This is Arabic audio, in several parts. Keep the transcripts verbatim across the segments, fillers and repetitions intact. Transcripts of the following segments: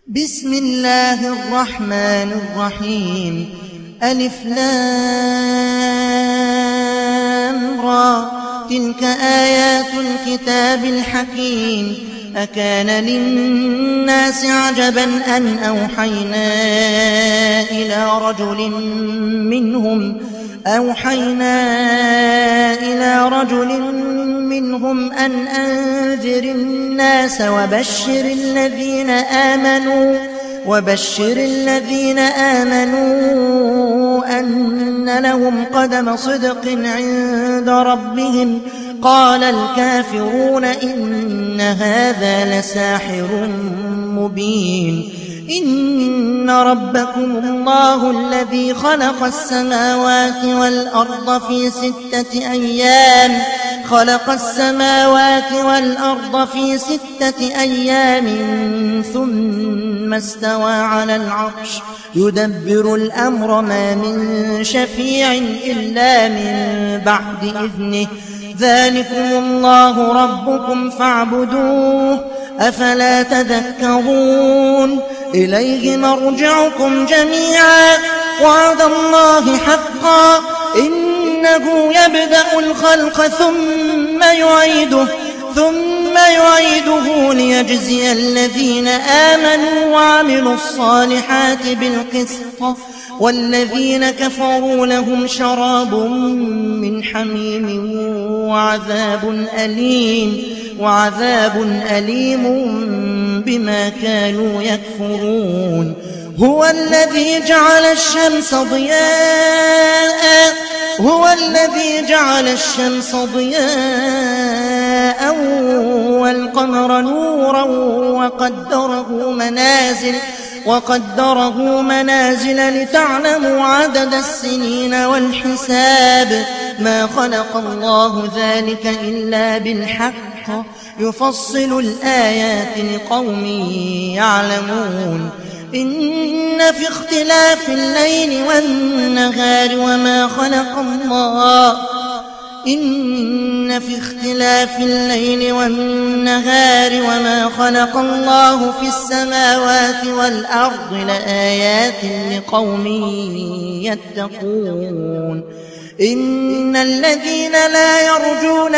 بسم الله الرحمن الرحيم. ألف لام را، تلك آيات الكتاب الحكيم. أكان للناس عجبا أن أوحينا إلى رجل منهم أوحينا إلى رجل منهم أن أنذر الناس وبشر الذين آمنوا وبشر الذين آمنوا أن لهم قدم صدق عند ربهم. قال الكافرون إن هذا لساحر مبين. إن ربكم الله الذي خلق السماوات والأرض في ستة أيام خلق السماوات والأرض في ستة أيام ثم استوى على العرش يدبر الأمر ما من شفيع إلا من بعد إذنه. ذلكم الله ربكم فاعبدوه أفلا تذكرون. إليه مرجعكم جميعا وعد الله حقا إنه يبدأ الخلق ثم يعيده ثم يعيده ليجزي الذين آمنوا وعملوا الصالحات بالقسط والذين كفروا لهم شراب من حميم وعذاب أليم وعذاب أليم بما كانوا يكفرون. هو الذي جعل الشمس ضياء هو الذي جعل الشمس ضياء والقمر نورا وقدره منازل وقدره منازل لتعلموا عدد السنين والحساب. ما خلق الله ذلك إلا بالحق يفصل الآيات لقوم يعلمون. إن في اختلاف الليل والنهار وما خلق الله إن في اختلاف الليل والنهار وما خلق الله في السماوات والأرض لآيات لقوم يتقون. إن الذين لا يرجون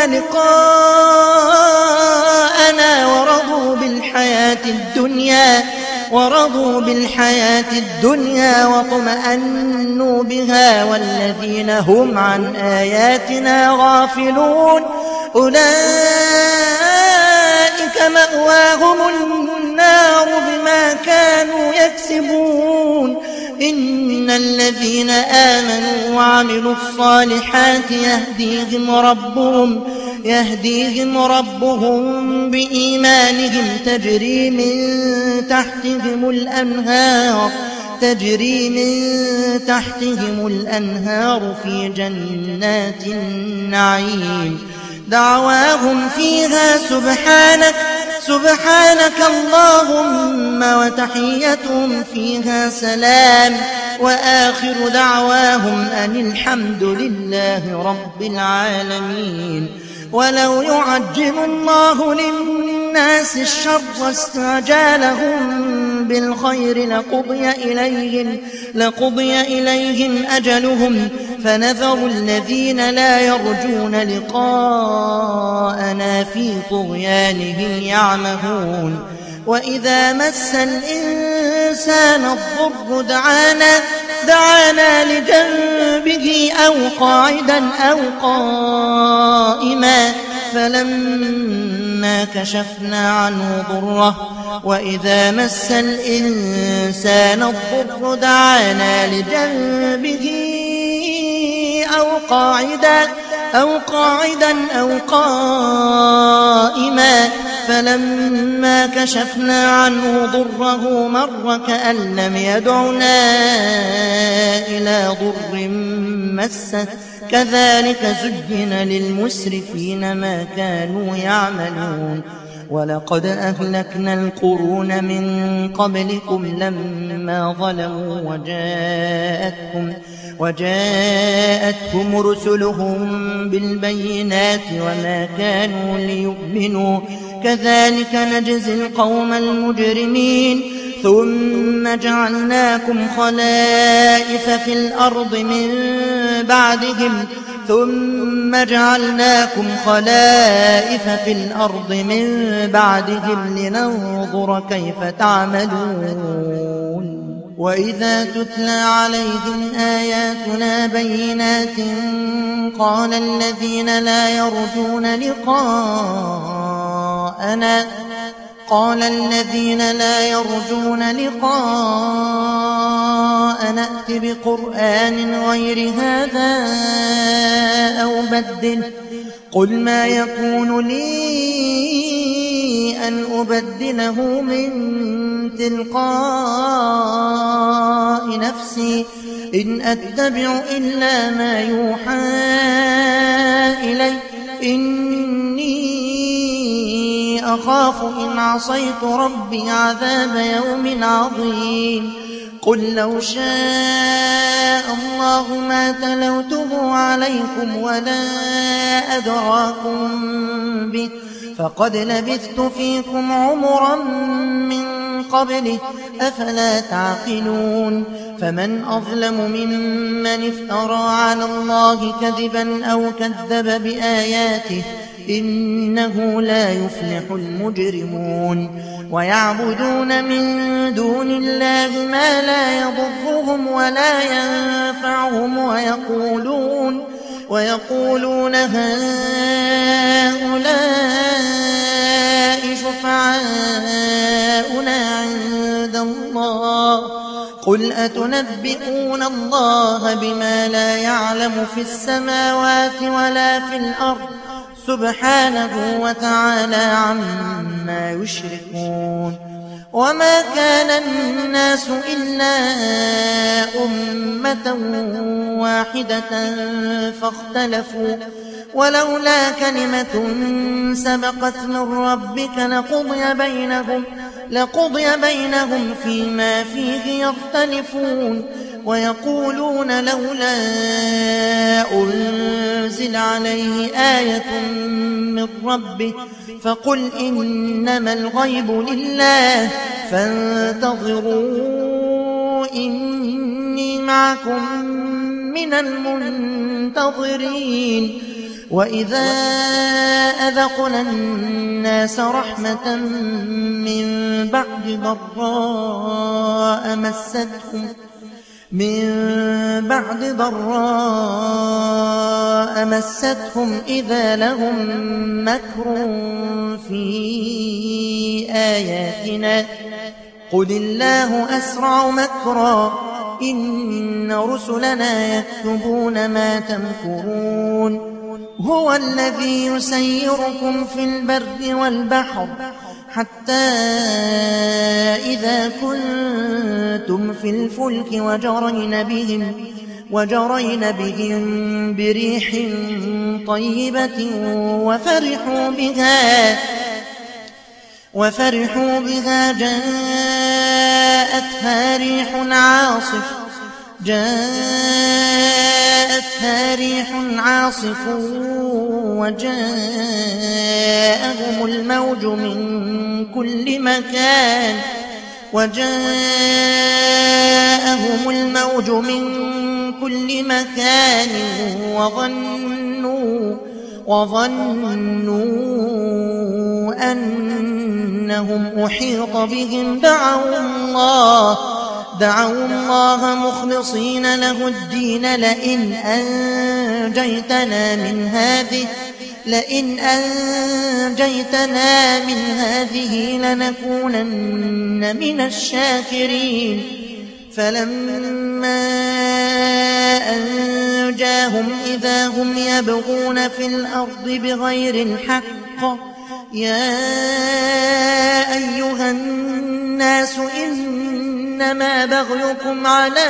لقاءنا ورضوا بالحياة الدنيا ورضوا بالحياة الدنيا واطمأنوا بها والذين هم عن آياتنا غافلون أولئك مأواهم النار بما كانوا يكسبون. إن الذين آمنوا وعملوا الصالحات يهديهم ربهم يهديهم ربهم بإيمانهم تجري من تحتهم الأنهار تجري من تحتهم الأنهار في جنات النعيم. دعواهم فيها سبحانك سبحانك اللهم وتحيتهم فيها سلام وآخر دعواهم أن الحمد لله رب العالمين. ولو يعجل الله للناس الشر استعجالهم بالخير لقضي إليهم, لقضي إليهم أجلهم فنذر الذين لا يرجون لقاءنا في طغيانهم يعمهون. وإذا مس الإنسان الضر دعانا دعانا لجنبه أو قاعدا أو قائما فلما كشفنا عنه ضره وإذا مس الإنسان الضر دعانا لجنبه أو قاعدا أو قاعدا أو قائما فلما كشفنا عنه ضره مر كأن لم يدعنا إلى ضر مسه كذلك زين للمسرفين ما كانوا يعملون. ولقد أهلكنا القرون من قبلكم لما ظلموا وجاءتهم وجاءتهم رسلهم بالبينات وما كانوا ليؤمنوا كذلك نجزي القوم المجرمين. ثم جعلناكم خلائف في الأرض من بعدهم ثم جعلناكم خلائف في الأرض من بعدهم لننظر كيف تعملون وإذا تتلى عليهم آياتنا بينات قال الذين لا يرجون لقاءنا قال الذين لا يرجون لقاءنا ائت بقرآن غير هذا أو بدله قل ما يكون لي أن أبدله من تلقاء نفسي إن أتبع إلا ما يوحى إلي إني أخاف إن عصيت ربي عذاب يوم عظيم قل لو شاء الله ما تلوته عليكم ولا أدراكم به فقد لبثت فيكم عمرا من قبله أفلا تعقلون فمن أظلم ممن افترى على الله كذبا أو كذب بآياته إنه لا يفلح المجرمون ويعبدون من دون الله ما لا يضرهم ولا ينفعهم ويقولون ويقولون هؤلاء شفعاؤنا عند الله قل أتنبئون الله بما لا يعلم في السماوات ولا في الأرض سبحانه وتعالى عما يشركون وما كان الناس إلا أمة واحدة فاختلفوا ولولا كلمة سبقت من ربك لقضي بينهم لقضي بينهم فيما فيه يختلفون ويقولون لولا أنزل عليه آية من ربه فقل إنما الغيب لله فانتظروا إني معكم من المنتظرين وإذا أذقنا الناس رحمة من بعد ضراء مستهم من بعد ضراء مستهم إذا لهم مكر في آياتنا قل الله أسرع مكرا إن رسلنا يكتبون ما تمكرون هو الذي يسيركم في البر والبحر حتى إذا كنتم في الفلك وجرين بهم وجرين بهم بريح طيبة وفرحوا بها وفرحوا بها جاءتها ريح عاصف جاءتها ريح عاصف وجاءهم الموج من كل مكان وجاءهم الموج من كل مكان وظنوا وظنوا أنهم أحيط بهم دعوا الله دعوا الله مخلصين له الدين لئن أنجيتنا من هذه لئن أنجيتنا من هذه لنكونن من الشاكرين فلما أنجاهم إذا هم يبغون في الأرض بغير الحق يا أيها الناس إنما بغيكم على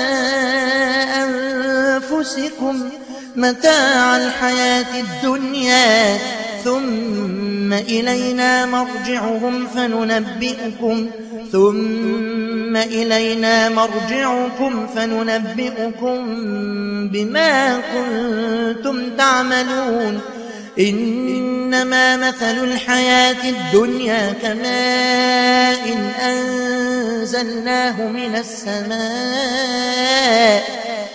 أنفسكم متاع الحياة الدنيا ثم إلينا مرجعهم فننبئكم ثم إلينا مرجعكم فننبئكم بما كنتم تعملون إنما مثل الحياة الدنيا كماء أنزل أنزلناه من السماء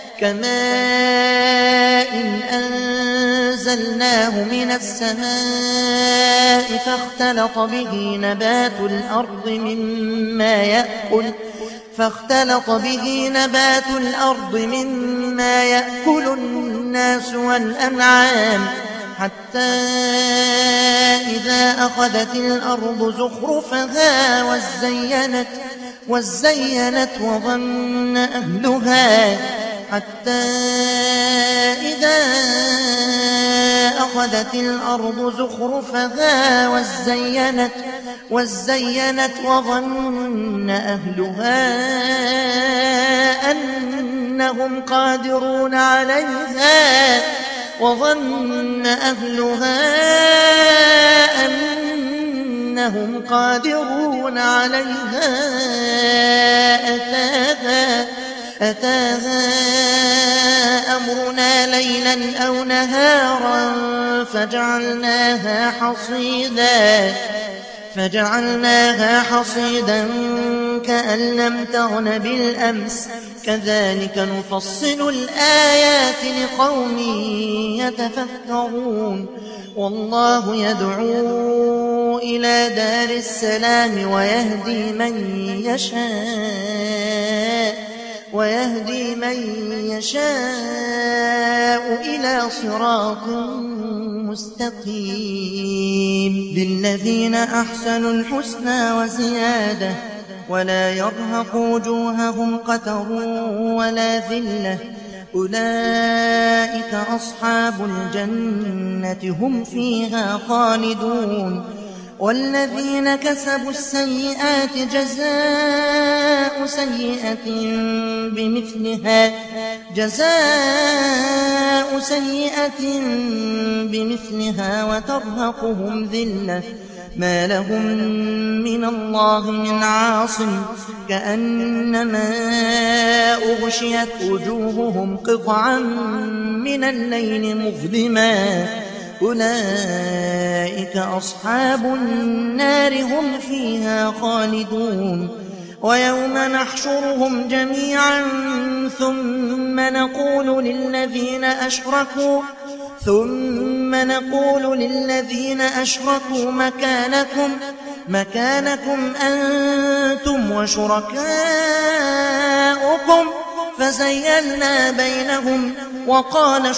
كماء أنزلناه من السماء فاختلط به نبات الأرض مما يأكل فاختلط به نبات الأرض مما يأكل الناس والأنعام حتى إذا أخذت الأرض زخرفها وزينت وزينت وظن أهلها حتى إذا أخذت الأرض زخرفها وزينت وزينت وظن أهلها أنهم قادرون عليها وظن أهلها أنهم قادرون عليها أتاها أتاها أمرنا ليلا أو نهارا فجعلناها حصيدا فجعلناها حصيدا كأن لم تغن بالأمس كذلك نفصل الآيات لقوم يتفكرون والله يدعو إلى دار السلام ويهدي من يشاء ويهدي من يشاء إلى صراط مستقيم للذين أحسنوا الحسنى وزيادة ولا يرهق وجوههم قتر ولا ذلة أولئك أصحاب الجنة هم فيها خالدون والذين كسبوا السيئات جزاء سيئة بمثلها جزاء سيئة بمثلها وترهقهم ذلة ما لهم من الله من عاصم كأنما أغشيت وجوههم قطعا من الليل مظلما أولئك أصحاب النار هم فيها خالدون ويوم نحشرهم جميعا ثم نقول للذين أشركوا ثم نقول للذين أشركوا مكانكم مكانكم أنتم وشركاؤكم فزيلنا بينهم وقال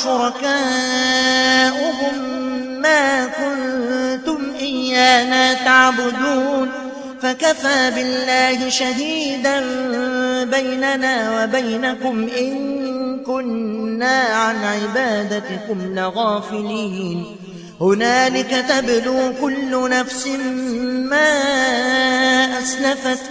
شركاؤهم ما كنتم إيانا تعبدون فكفى بالله شهيدا بيننا وبينكم إن كنا عن عبادتكم لغافلين هنالك تبلو كل نفس ما أسلفت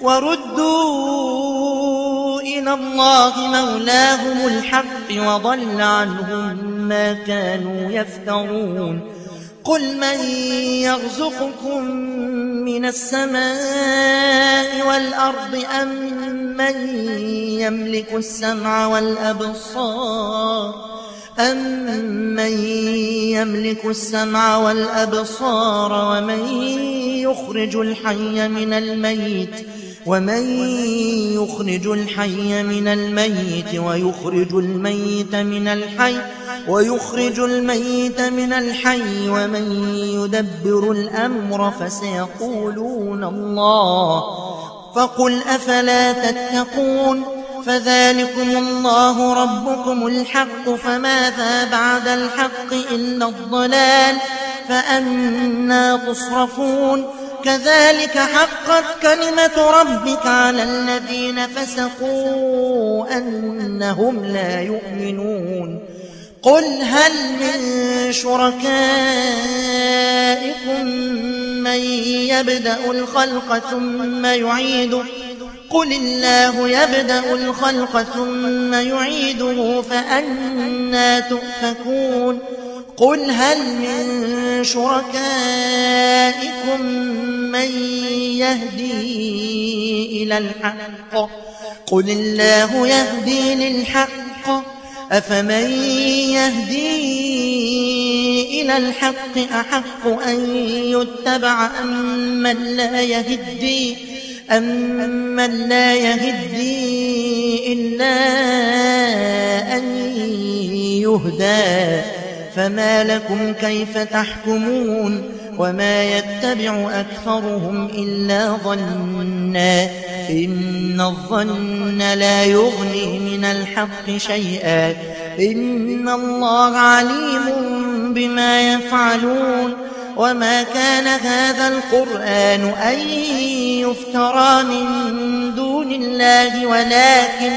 وردوا إلى الله مولاهم الحق وضل عنهم ما كانوا يفترون قل من يرزقكم من السماء والأرض أم من يملك السمع والأبصار أَمَّن يَمْلِكُ السَّمْعَ وَالْأَبْصَارَ وَمَن يُخْرِجُ الْحَيَّ مِنَ الْمَيِّتِ وَمَن يُخْرِجُ الْحَيَّ مِنَ الْمَيِّتِ وَيُخْرِجُ الْمَيِّتَ مِنَ الْحَيِّ وَيُخْرِجُ الْمَيِّتَ مِنَ الْحَيِّ وَمَن يُدَبِّرُ الْأَمْرَ فَسَيَقُولُونَ اللَّهُ فَقُلْ أَفَلَا تَتَّقُونَ فذلكم الله ربكم الحق فماذا بعد الحق إلا الضلال فأنا تصرفون كذلك حقت كلمة ربك على الذين فسقوا أنهم لا يؤمنون قل هل من شركائكم من يبدأ الخلق ثم يعيده قل الله يبدأ الخلق ثم يعيده فأنا تؤفكون قل هل من شركائكم من يهدي إلى الحق قل الله يهدي للحق أفمن يهدي إلى الحق أحق أن يتبع أم من لا يهدي أمن لا يهدي إلا أن يهدى فما لكم كيف تحكمون وما يتبع أكثرهم إلا ظنا إن الظن لا يغني من الحق شيئا إن الله عليم بما يفعلون وما كان هذا القرآن أن يفترى من دون الله ولكن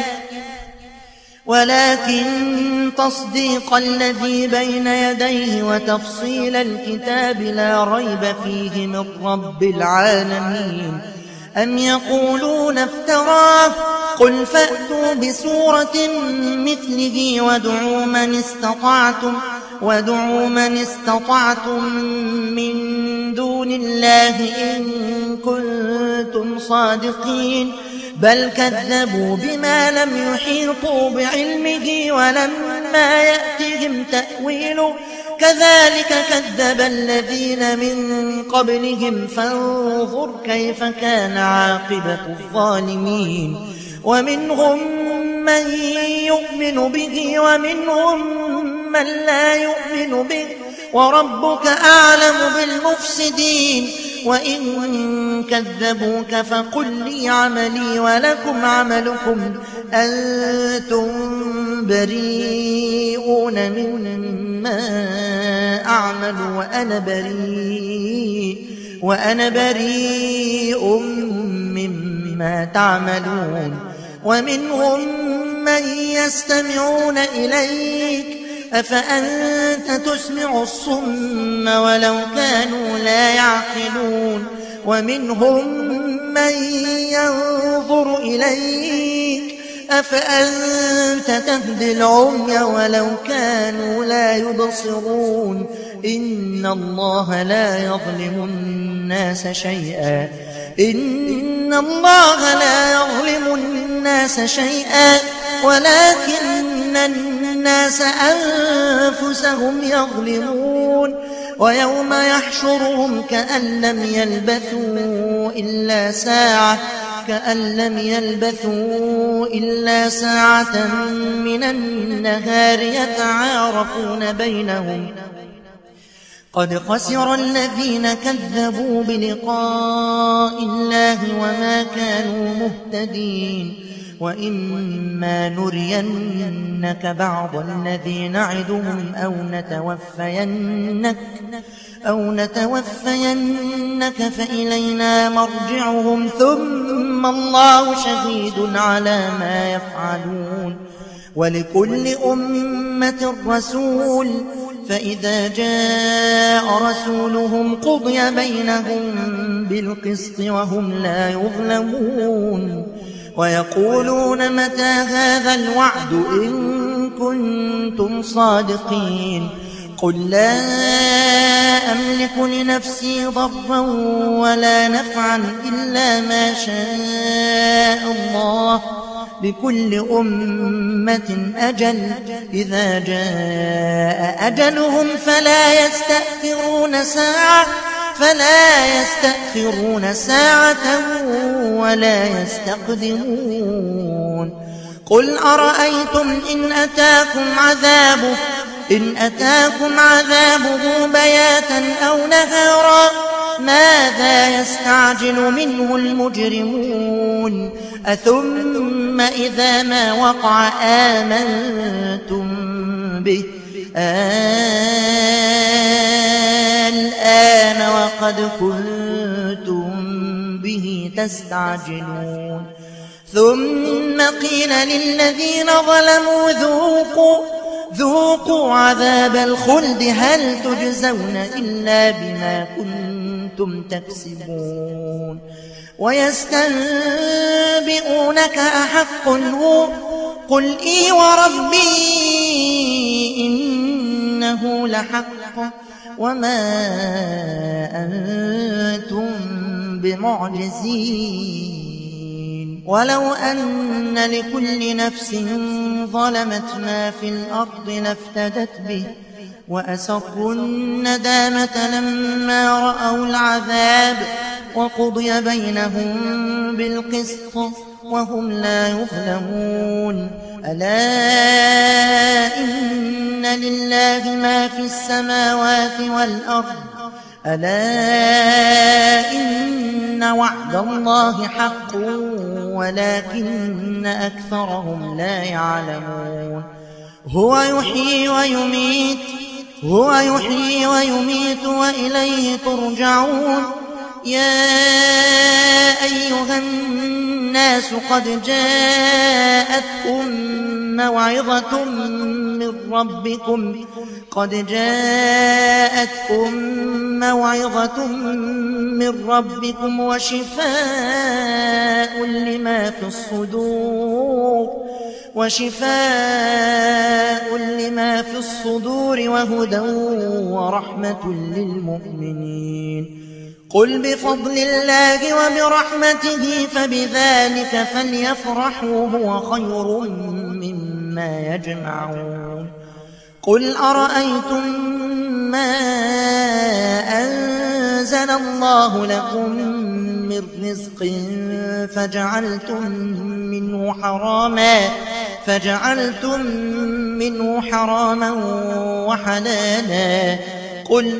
ولكن تصديق الذي بين يديه وتفصيل الكتاب لا ريب فيه من رب العالمين أم يقولون افتراه قل فأتوا بسورة مثله وادعوا من استطعتم وادعوا من استطعتم من دون الله إن كنتم صادقين بل كذبوا بما لم يحيطوا بعلمه ولما يأتهم تأويله كذلك كذب الذين من قبلهم فانظر كيف كان عاقبة الظالمين ومنهم من يؤمن به ومنهم من لا يؤمن به وربك أعلم بالمفسدين وإن كذبوك فقل لي عملي ولكم عملكم أنتم بريئون مما أعمل وأنا بريء وأنا بريء مما تعملون ومنهم من يستمعون إليك أفأنت تسمع الصم ولو كانوا لا يعقلون ومنهم من ينظر إليك أفأنت تهدي العمي ولو كانوا لا يبصرون إن الله لا يظلم الناس شيئا إن الله لا يظلم الناس شيئا ولكن الناس أنفسهم يظلمون ويوم يحشرهم كأن لم يلبثوا إلا ساعة كأن لم يلبثوا إلا ساعة من النهار يتعارفون بينهم قد خسر الذين كذبوا بلقاء الله وما كانوا مهتدين وإما نرينك بعض الذي نعدهم أو نتوفينك أو نتوفينك فإلينا مرجعهم ثم الله شهيد على ما يفعلون ولكل أمة رسول فإذا جاء رسولهم قضي بينهم بالقسط وهم لا يظلمون ويقولون متى هذا الوعد إن كنتم صادقين قل لا أملك لنفسي ضرا ولا نفعا إلا ما شاء الله لكل أمة أجل إذا جاء أجلهم فلا يستأخرون ساعة فلا يستأخرون ساعة ولا يستقدمون قل أرأيتم إن أتاكم عذابه إن أتاكم عذابه بياتا أو نهارا ماذا يستعجل منه المجرمون أثم إذا ما وقع آمنتم به الآن وقد كنتم به تستعجلون ثم قيل للذين ظلموا ذوقوا ذوقوا عذاب الخلد هل تجزون إلا بما كنتم تكسبون ويستنبئونك أحق هو قل إي وربي إنه لحق وما أنتم بمعجزين ولو أن لكل نفس ظلمت ما في الأرض لافتدت به وأسروا الندامة لما رأوا العذاب وقضي بينهم بالقسط وهم لا يظلمون ألا إن لله ما في السماوات والأرض ألا إن وعد الله حق ولكن أكثرهم لا يعلمون هو يحيي ويميت هو يحيي ويميت وإليه ترجعون يا أيها الناس قد جاءتكم موعظة من ربكم قد جاءتكم موعظة من ربكم وشفاء لما في الصدور وشفاء لما في الصدور وهدى ورحمة للمؤمنين قل بفضل الله وبرحمته فبذلك فليفرحوا هو خير مما يجمعون قل أرأيتم ما أنزل الله لكم من رزق فجعلتم منه حراما فجعلتم منه حراما وحلالا قل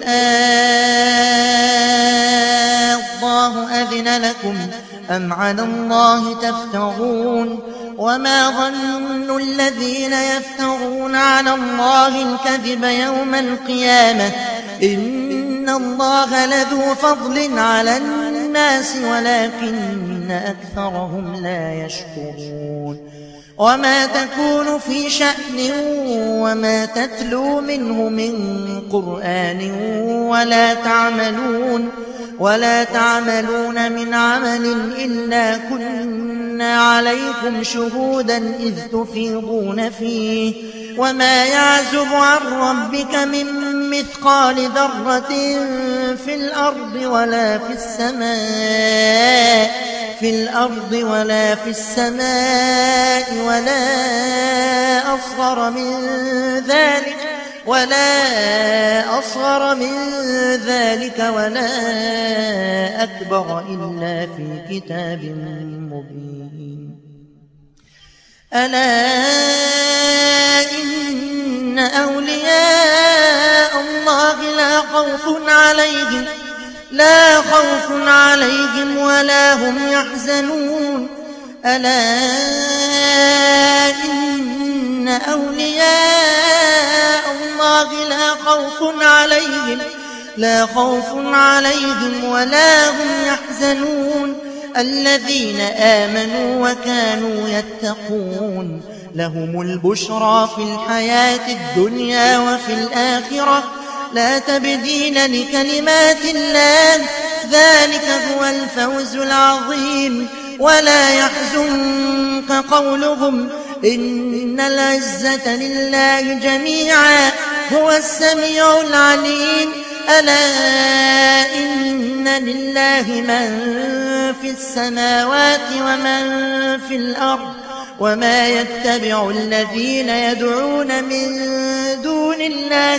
آه الله أذن لكم أم على الله تفترون وما ظن الذين يفترون على الله الكذب يوم القيامة إن الله لذو فضل على الناس ولكن أكثرهم لا يشكرون وما تكون في شأن وما تتلو منه من قرآن ولا تعملون ولا تعملون من عمل إلا كنا عليكم شهودا إذ تفيضون فيه وما يعزب عن ربك من مثقال ذرة في الأرض ولا في السماء في الأرض ولا في السماء ولا أصغر من ذلك ولا أصغر من ذلك ولا أكبر إلا في كتاب مبين ألا إن أولياء الله لا خوف عليهم لا خوف عليهم ولا هم يحزنون ألا إن أولياء الله لا خوف عليهم لا خوف عليهم ولا هم يحزنون الذين آمنوا وكانوا يتقون لهم البشرى في الحياة الدنيا وفي الآخرة لا تبديل لكلمات الله ذلك هو الفوز العظيم ولا يحزنك قولهم إن العزة لله جميعا هو السميع العليم ألا إن لله من في السماوات ومن في الأرض وما يتبع الذين يدعون من دون الله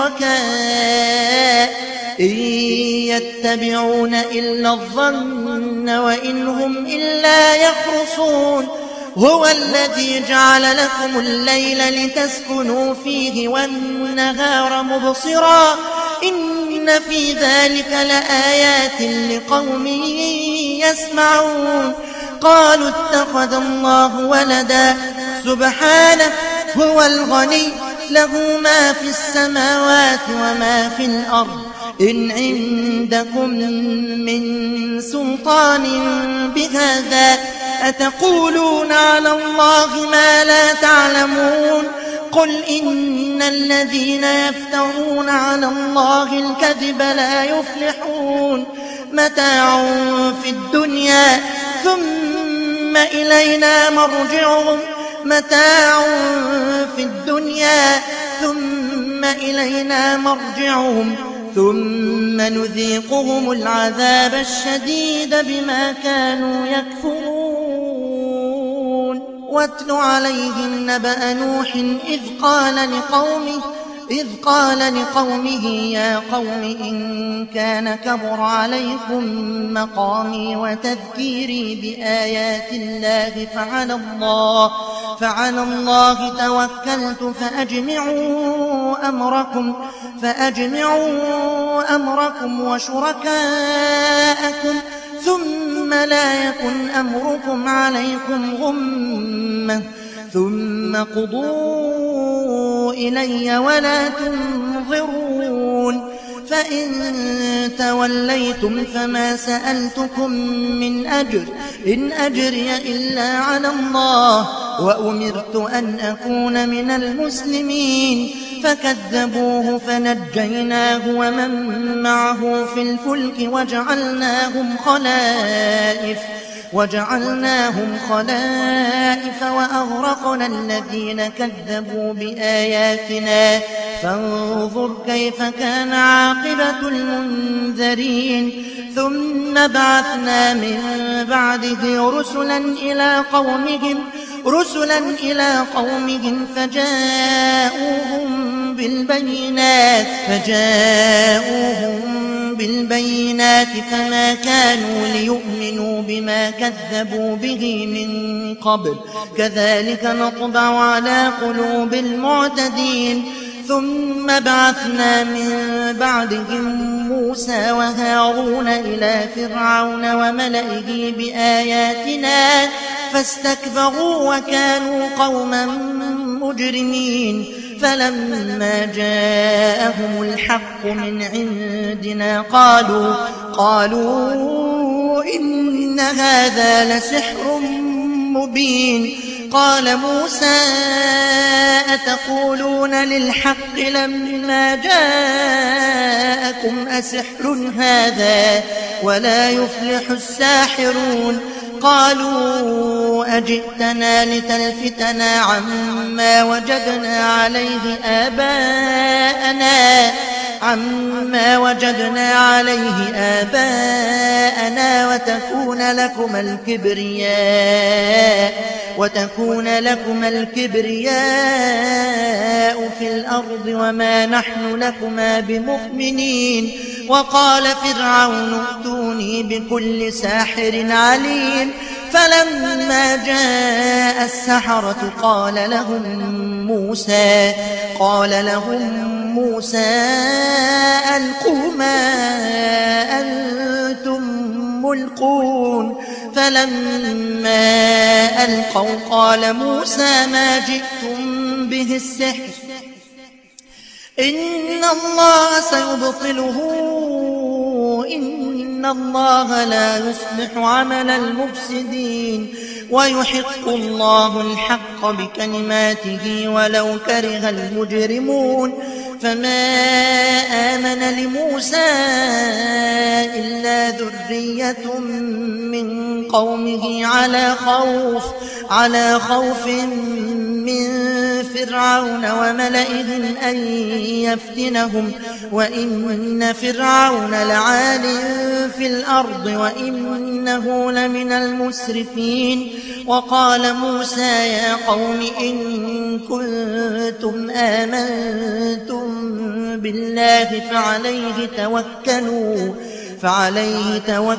شركاء إن يتبعون إلا الظن وإن هم إلا يخرصون هو الذي جعل لكم الليل لتسكنوا فيه والنهار مبصرا إن في ذلك لآيات لقوم يسمعون قالوا اتخذ الله ولدا سبحانه هو الغني له ما في السماوات وما في الأرض إن عندكم من سلطان بهذا أتقولون على الله ما لا تعلمون قل إن الذين يفترون على الله الكذب لا يفلحون متاع في الدنيا ثم إلينا مرجعهم متاع في الدنيا ثم إلينا مرجعهم ثم نذيقهم العذاب الشديد بما كانوا يكفرون واتل عليهم نبأ نوح إذ قال لقومه إذ قال لقومه يا قوم إن كان كبر عليكم مقامي وتذكيري بآيات الله فعلى الله, فعلى الله توكلت فأجمعوا أمركم, فأجمعوا أمركم وشركاءكم ثم لا يكن أمركم عليكم غمة ثم قضوا إلي ولا تنظرون فإن توليتم فما سألتكم من أجر إن أجري إلا على الله وأمرت أن أكون من المسلمين فكذبوه فنجيناه ومن معه في الفلك وجعلناهم خلائف وجعلناهم خلائف وأغرقنا الذين كذبوا بآياتنا فانظر كيف كان عاقبة المنذرين ثم بعثنا من بعده رسلا إلى قومهم رسلا إلى قومهم فجاءوهم بالبينات فجاءوهم بالبينات فما كانوا ليؤمنوا بما كذبوا به من قبل كذلك نطبع على قلوب المعتدين ثم بعثنا من بعدهم موسى وهارون إلى فرعون وملئه بآياتنا فاستكبروا وكانوا قوما مجرمين فلما جاءهم الحق من عندنا قالوا قالوا إن هذا لسحر مبين قال موسى أتقولون للحق لما جاءكم أسحر هذا ولا يفلح الساحرون قالوا أجئتنا لتلفتنا عما وجدنا عليه آباءنا عما وجدنا عليه آباءنا وتكون لكم الكبرياء وتكون لكم الكبرياء في الأرض وما نحن لكما بمؤمنين وقال فرعون ائتوني بكل ساحر عليم فلما جاء السحرة قال لهم موسى قال لهم موسى ألقوا ما أنتم ملقون فلما ألقوا قال موسى ما جئتم به السحر إن الله سيبطله إن الله لا يصلح عمل المفسدين ويحق الله الحق بكلماته ولو كره المجرمون فما آمن لموسى إلا ذرية من قومه على خوف على خوف من فرعون وملئهم أن يفتنهم وإن فرعون لعال في الأرض وإنه لمن المسرفين وقال موسى يا قوم إن كنتم آمنتم بالله فعليه توكلوا فعليه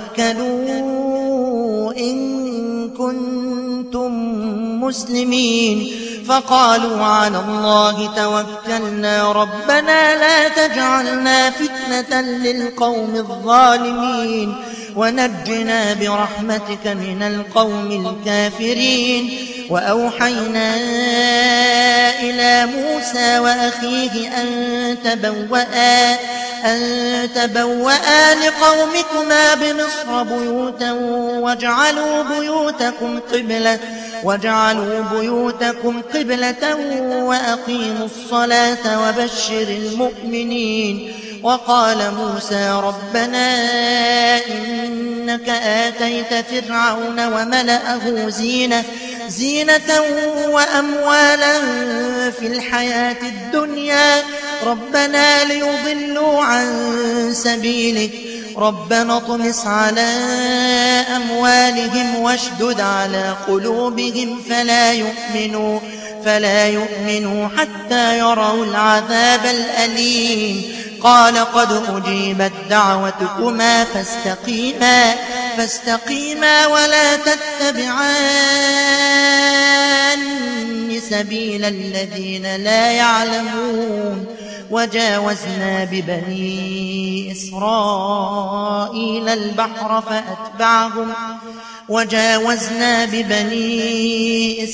توكلوا إن كنتم مسلمين فقالوا على الله توكلنا ربنا لا تجعلنا فتنة للقوم الظالمين ونجنا برحمتك من القوم الكافرين وأوحينا إلى موسى وأخيه أن تبوأ أن تبوأ لقومكما بمصر بيوتا واجعلوا بيوتكم قبلة واجعلوا بيوتكم قبلة وأقيموا الصلاة وبشر المؤمنين وقال موسى ربنا إنك آتيت فرعون وملأه زينة زينة وأموالا في الحياة الدنيا ربنا ليضلوا عن سبيلك ربنا اطمس على أموالهم واشدد على قلوبهم فلا يؤمنوا فلا يؤمنوا حتى يروا العذاب الأليم قال قد أجيبت دعوتكما فاستقيما فاستقيما ولا تتبعان سبيل الذين لا يعلمون وجاوزنا ببني إسرائيل البحر فأتبعهم وجاوزنا ببني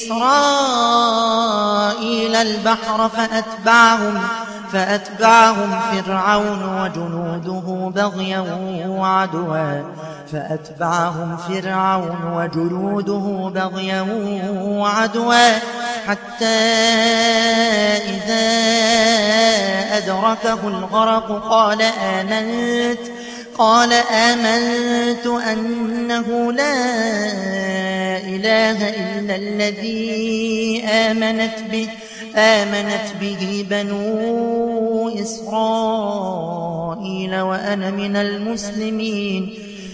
إسرائيل البحر فأتبعهم فأتبعهم فرعون وجنوده بغيا وعدوا فأتبعهم فرعون وجنوده بغيا وعدوا حتى إذا أدركه الغرق قال آمنت قال آمنت أنه لا إله إلا الذي آمنت به آمنت به بنو إسرائيل وأنا من المسلمين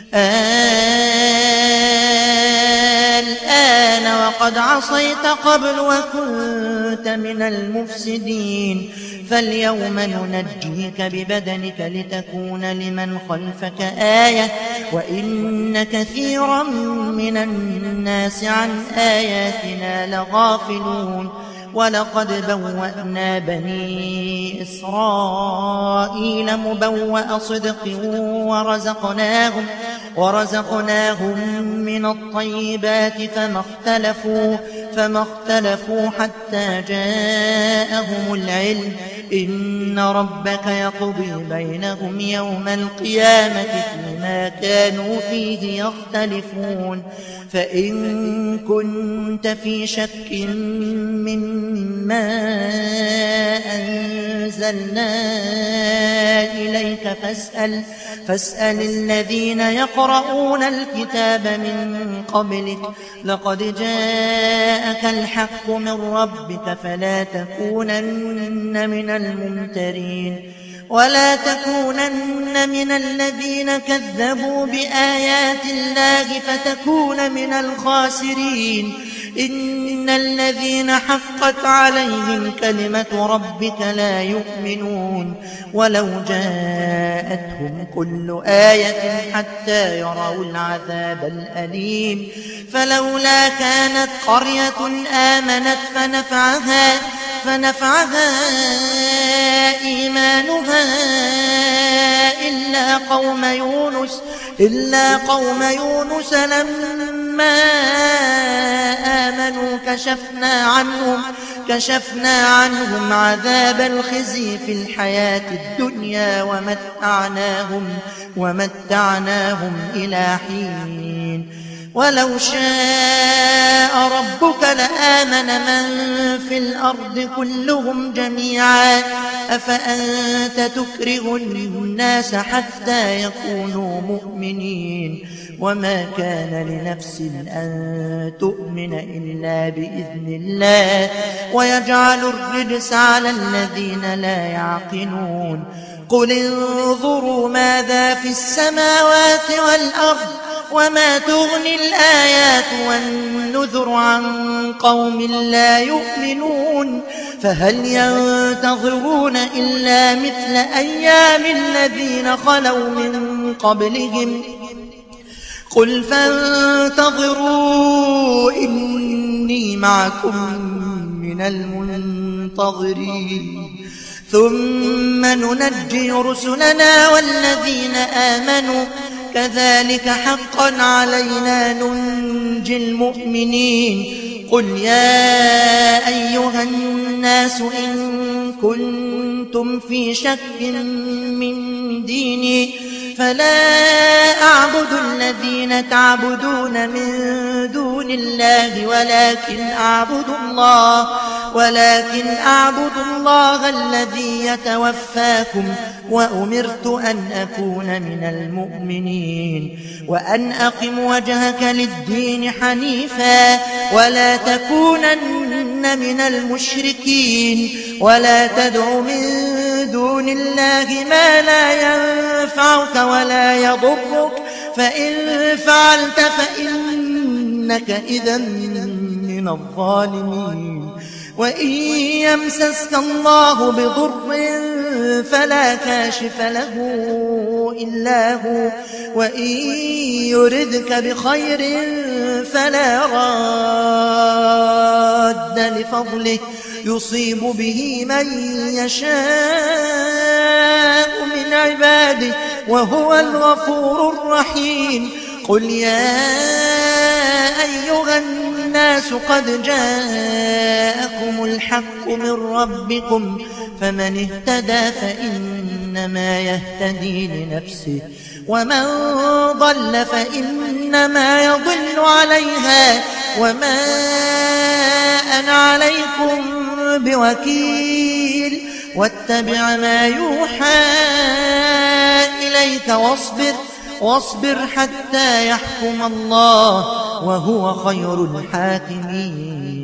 الآن وقد عصيت قبل وكنت من المفسدين فاليوم ننجيك ببدنك لتكون لمن خلفك آية وإن كثيرا من الناس عن آياتنا لغافلون ولقد بوأنا بني إسرائيل مبوأ صدق ورزقناهم ورزقناهم من الطيبات فما اختلفوا فما اختلفوا حتى جاءهم العلم إن ربك يقضي بينهم يوم القيامة فيما كانوا فيه يختلفون فإن كنت في شك مما أنزلنا إليك فاسأل فاسأل الذين يقرؤون الكتاب من قبلك لقد جاءك الحق من ربك فلا تكونن من الممترين ولا تكونن من الذين كذبوا بآيات الله فتكون من الخاسرين إن الذين حقت عليهم كلمة ربك لا يؤمنون ولو جاءتهم كل آية حتى يروا العذاب الأليم فلولا كانت قرية آمنت فنفعها فنفعها إيمانها إلا قوم يونس إلا قوم يونس لما آمنوا كشفنا عنهم كشفنا عنهم عذاب الخزي في الحياة الدنيا ومتعناهم ومتعناهم إلى حين ولو شاء ربك لآمن من في الأرض كلهم جميعا أفأنت تكره الناس حتى يكونوا مؤمنين وما كان لنفس أن تؤمن إلا بإذن الله ويجعل الرجس على الذين لا يعقلون قل انظروا ماذا في السماوات والأرض وما تغني الآيات والنذر عن قوم لا يؤمنون فهل ينتظرون إلا مثل أيام الذين خلوا من قبلهم قل فانتظروا إني معكم من المنتظرين ثم ننجي رسلنا والذين آمنوا كذلك حقا علينا ننجي المؤمنين قل يا أيها الناس إن كنتم في شك من ديني فلا أعبد الذين تعبدون من دون الله ولكن أعبد الله ولكن أعبد الله الذي يتوفاكم وأمرت أن أكون من المؤمنين وأن أقم وجهك للدين حنيفا ولا تكونن من المشركين ولا تدع من دون الله ما لا ينفعك ولا يضرك فإن فعلت فإنك إذا من الظالمين وإن يمسسك الله بضر فلا كاشف له إلا هو وإن يردك بخير فلا راد لفضله يصيب به من يشاء من عباده وهو الغفور الرحيم. قل يا أيها الناس قد جاءكم الحق من ربكم فمن اهتدى فإنما يهتدي لنفسه ومن ضل فإنما يضل عليها وما أنا عليكم بوكيل. واتبع ما يوحى إليك واصبر واصبر حتى يحكم الله وهو خير الحاكمين.